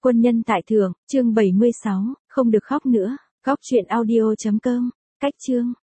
Quân nhân tại thượng, chương 76, không được khóc nữa. Góc truyện audio.com, cách chương.